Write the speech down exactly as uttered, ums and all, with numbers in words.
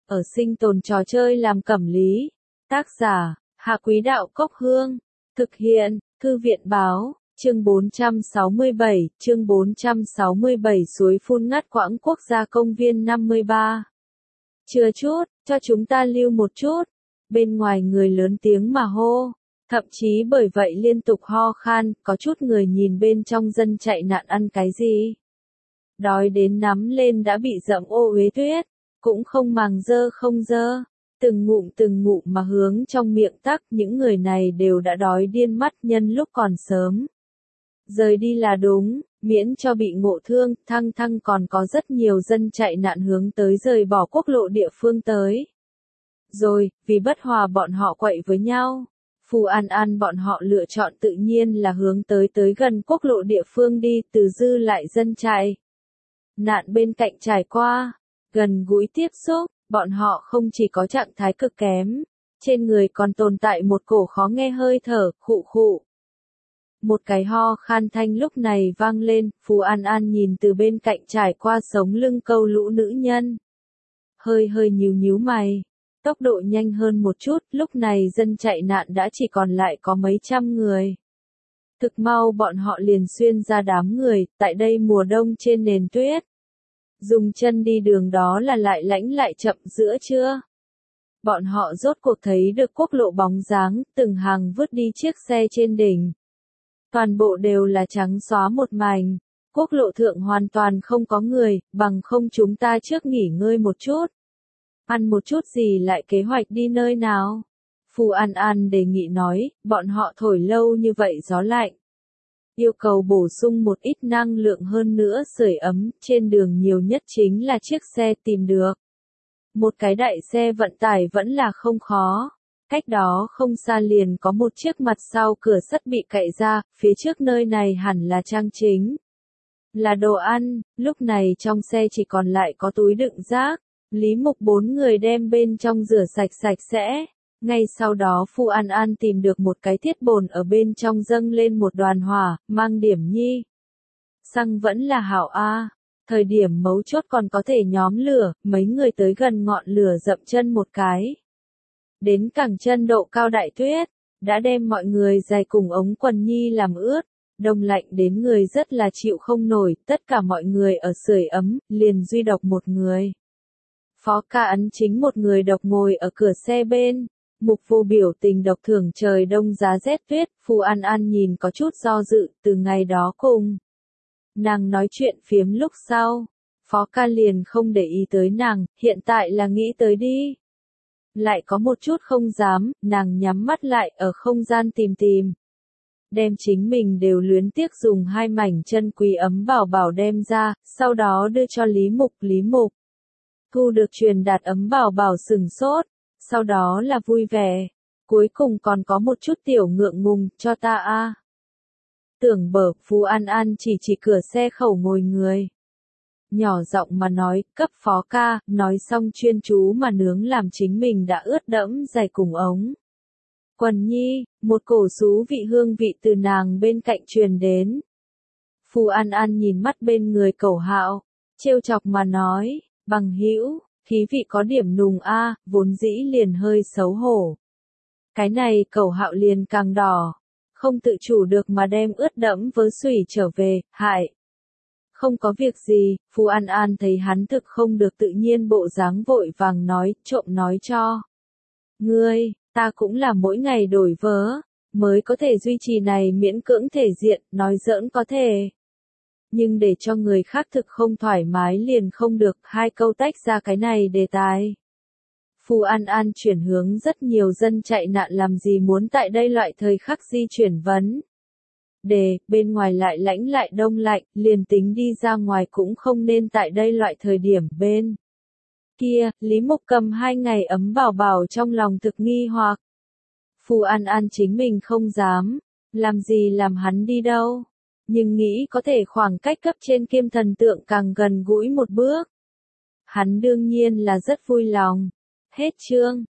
ở sinh tồn trò chơi làm cẩm lý. Tác giả, Hạ Quý Đạo Cốc Hương. Thực hiện, Thư viện Báo, chương bốn trăm sáu mươi bảy, chương bốn trăm sáu mươi bảy suối phun ngắt quãng quốc gia công viên năm mươi ba. Chưa chút, cho chúng ta lưu một chút. Bên ngoài người lớn tiếng mà hô. Thậm chí bởi vậy liên tục ho khan, có chút người nhìn bên trong dân chạy nạn ăn cái gì. Đói đến nắm lên đã bị dẫm ô uế tuyết, cũng không màng dơ không dơ. Từng ngụm từng ngụm mà hướng trong miệng tắc, những người này đều đã đói điên mắt nhân lúc còn sớm. Rời đi là đúng, miễn cho bị ngộ thương, thăng thăng còn có rất nhiều dân chạy nạn hướng tới rời bỏ quốc lộ địa phương tới. Rồi, vì bất hòa bọn họ quậy với nhau, Phù An An bọn họ lựa chọn tự nhiên là hướng tới tới gần quốc lộ địa phương đi, từ dư lại dân chạy nạn bên cạnh trải qua, gần gũi tiếp xúc, bọn họ không chỉ có trạng thái cực kém, trên người còn tồn tại một cổ khó nghe hơi thở, khụ khụ. Một cái ho khan thanh lúc này vang lên, Phù An An nhìn từ bên cạnh trải qua sống lưng câu lũ nữ nhân. Hơi hơi nhíu nhíu mày, tốc độ nhanh hơn một chút, lúc này dân chạy nạn đã chỉ còn lại có mấy trăm người. Thực mau bọn họ liền xuyên ra đám người, tại đây mùa đông trên nền tuyết. Dùng chân đi đường đó là lại lãnh lại chậm giữa trưa. Bọn họ rốt cuộc thấy được quốc lộ bóng dáng, từng hàng vứt đi chiếc xe trên đỉnh. Toàn bộ đều là trắng xóa một mảnh. Quốc lộ thượng hoàn toàn không có người, bằng không chúng ta trước nghỉ ngơi một chút. Ăn một chút gì lại kế hoạch đi nơi nào? Phù An An đề nghị nói, bọn họ thổi lâu như vậy gió lạnh. Yêu cầu bổ sung một ít năng lượng hơn nữa sưởi ấm, trên đường nhiều nhất chính là chiếc xe tìm được. Một cái đại xe vận tải vẫn là không khó. Cách đó không xa liền có một chiếc mặt sau cửa sắt bị cậy ra, phía trước nơi này hẳn là trang chính. Là đồ ăn, lúc này trong xe chỉ còn lại có túi đựng rác. Lý Mục bốn người đem bên trong rửa sạch sạch sẽ. Ngay sau đó Phù An An tìm được một cái thiết bồn ở bên trong dâng lên một đoàn hỏa, mang điểm nhi. Xăng vẫn là hảo A. Thời điểm mấu chốt còn có thể nhóm lửa, mấy người tới gần ngọn lửa dậm chân một cái. Đến cẳng chân độ cao đại tuyết, đã đem mọi người giày cùng ống quần nhi làm ướt. Đông lạnh đến người rất là chịu không nổi, tất cả mọi người ở sưởi ấm, liền duy độc một người. Phó Ca Ấn chính một người độc ngồi ở cửa xe bên. Mục Vô biểu tình độc thưởng trời đông giá rét tuyết, Phù An An nhìn có chút do dự, từ ngày đó cùng nàng nói chuyện phiếm lúc sau, Phó Ca liền không để ý tới nàng, hiện tại là nghĩ tới đi. Lại có một chút không dám, nàng nhắm mắt lại ở không gian tìm tìm. Đem chính mình đều luyến tiếc dùng hai mảnh chân quý ấm bảo bảo đem ra, sau đó đưa cho Lý Mục, Lý Mục. Thu được truyền đạt ấm bảo bảo sừng sốt, sau đó là vui vẻ, cuối cùng còn có một chút tiểu ngượng ngùng, cho ta a. Tưởng Bở, Phù An An chỉ chỉ cửa xe khẩu ngồi người. Nhỏ giọng mà nói, cấp Phó Ca, nói xong chuyên chú mà nướng làm chính mình đã ướt đẫm giày cùng ống quần nhi, một cổ xú vị hương vị từ nàng bên cạnh truyền đến. Phù An An nhìn mắt bên người Cẩu Hạo, trêu chọc mà nói, bằng hữu, khí vị có điểm nùng a, vốn dĩ liền hơi xấu hổ. Cái này Cẩu Hạo liền càng đỏ, không tự chủ được mà đem ướt đẫm vớ sủy trở về, hại. Không có việc gì, Phù An An thấy hắn thực không được tự nhiên bộ dáng vội vàng nói, trộm nói cho. Ngươi, ta cũng là mỗi ngày đổi vớ, mới có thể duy trì này miễn cưỡng thể diện, nói giỡn có thể. Nhưng để cho người khác thực không thoải mái liền không được, hai câu tách ra cái này đề tài. Phù An An chuyển hướng rất nhiều dân chạy nạn làm gì muốn tại đây loại thời khắc di chuyển vấn. Đề, bên ngoài lại lãnh lại đông lạnh, liền tính đi ra ngoài cũng không nên tại đây loại thời điểm bên. Kia, Lý Mục cầm hai ngày ấm bảo bảo trong lòng thực nghi hoặc. Phù An An chính mình không dám, làm gì làm hắn đi đâu. Nhưng nghĩ có thể khoảng cách cấp trên Kim thần tượng càng gần gũi một bước. Hắn đương nhiên là rất vui lòng. Hết chương.